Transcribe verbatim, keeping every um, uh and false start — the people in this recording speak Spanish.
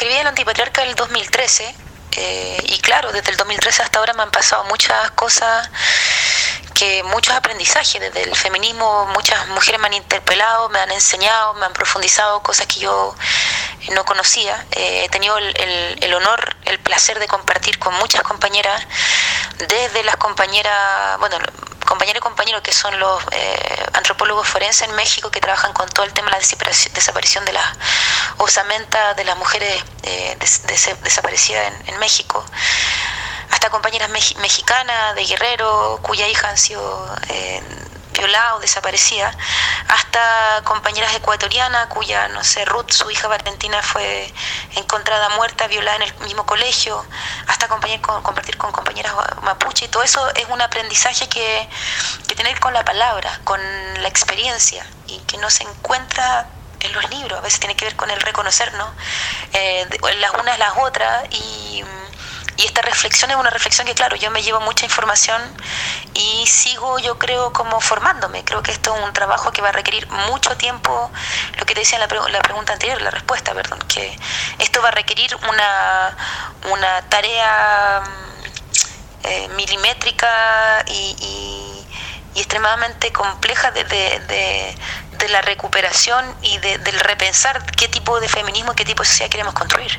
escribí El Antipatriarca del dos mil trece, eh, y claro, desde el dos mil trece hasta ahora me han pasado muchas cosas, que muchos aprendizajes desde el feminismo. Muchas mujeres me han interpelado, me han enseñado, me han profundizado cosas que yo no conocía. Eh, he tenido el, el, el honor, el placer de compartir con muchas compañeras, desde las compañeras, bueno, compañeras y compañeros que son los eh, antropólogos forenses en México, que trabajan con todo el tema de la desaparición de las osamentas de las mujeres eh, des, des, desaparecidas en, en México, hasta compañeras me- mexicanas de Guerrero cuya hija han sido eh, violada o desaparecida, hasta compañeras ecuatorianas cuya, no sé, Ruth, su hija Valentina, fue encontrada muerta, violada en el mismo colegio, hasta compañer, con, compartir con compañeras mapuche. Y todo eso es un aprendizaje que, que tiene que ver con la palabra, con la experiencia, y que no se encuentra en los libros. A veces tiene que ver con el reconocernos, eh, las unas las otras, y Y esta reflexión es una reflexión que, claro, yo me llevo mucha información y sigo, yo creo, como formándome. Creo que esto es un trabajo que va a requerir mucho tiempo. Lo que te decía en la, pre- la pregunta anterior, la respuesta, perdón, que esto va a requerir una, una tarea eh, milimétrica y, y, y extremadamente compleja de, de, de, de la recuperación y de, del repensar qué tipo de feminismo y qué tipo de sociedad queremos construir.